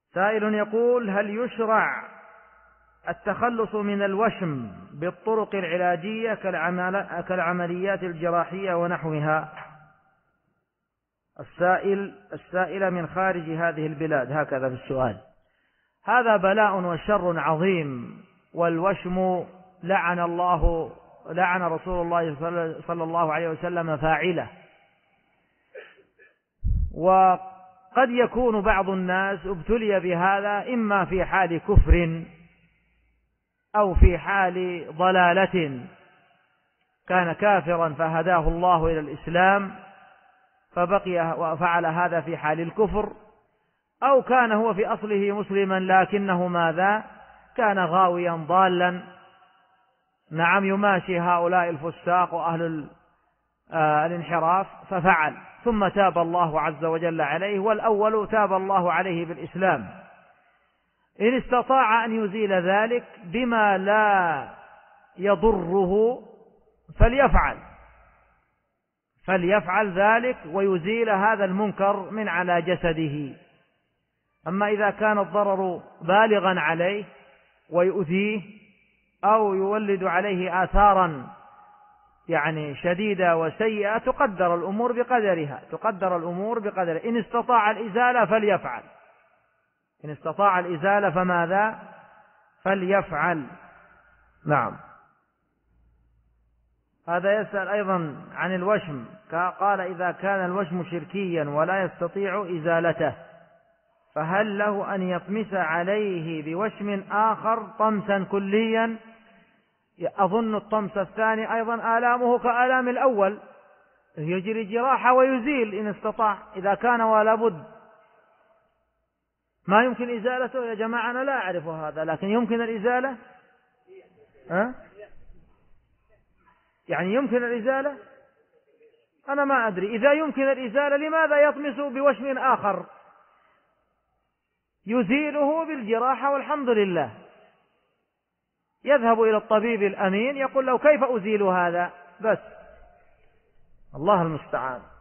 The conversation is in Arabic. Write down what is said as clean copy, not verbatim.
سائل يقول: هل يشرع التخلص من الوشم بالطرق العلاجية كالعمليات الجراحية ونحوها؟ السائل من خارج هذه البلاد، هكذا في السؤال. هذا بلاء وشر عظيم، والوشم لعن رسول الله صلى الله عليه وسلم فاعله. وقد يكون بعض الناس ابتلي بهذا إما في حال كفر أو في حال ضلالة، كان كافرا فهداه الله إلى الإسلام فبقي وفعل هذا في حال الكفر، أو كان هو في أصله مسلما لكنه ماذا؟ كان غاويا ضالا، نعم، يماشي هؤلاء الفساق وأهل الانحراف ففعل، ثم تاب الله عز وجل عليه، والأول تاب الله عليه بالإسلام. إن استطاع أن يزيل ذلك بما لا يضره فليفعل ذلك ويزيل هذا المنكر من على جسده. أما إذا كان الضرر بالغا عليه ويؤذيه أو يولد عليه آثارا يعني شديدة وسيئة، تقدر الأمور بقدرها. إن استطاع الإزالة فليفعل، إن استطاع الإزالة فماذا؟ فليفعل. نعم. هذا يسأل أيضا عن الوشم، قال: إذا كان الوشم شركيا ولا يستطيع إزالته، فهل له أن يطمس عليه بوشم آخر طمسا كليا؟ أظن الطمس الثاني أيضا آلامه كآلام الأول، يجري جراحة ويزيل إن استطاع، إذا كان ولا بد. ما يمكن إزالته يا جماعة؟ أنا لا أعرف هذا، لكن يمكن الإزالة؟ يعني يمكن الإزالة؟ أنا ما أدري. إذا يمكن الإزالة لماذا يطمس بوشم آخر؟ يزيله بالجراحة والحمد لله. يذهب إلى الطبيب الأمين يقول له: كيف أزيل هذا؟ بس. الله المستعان.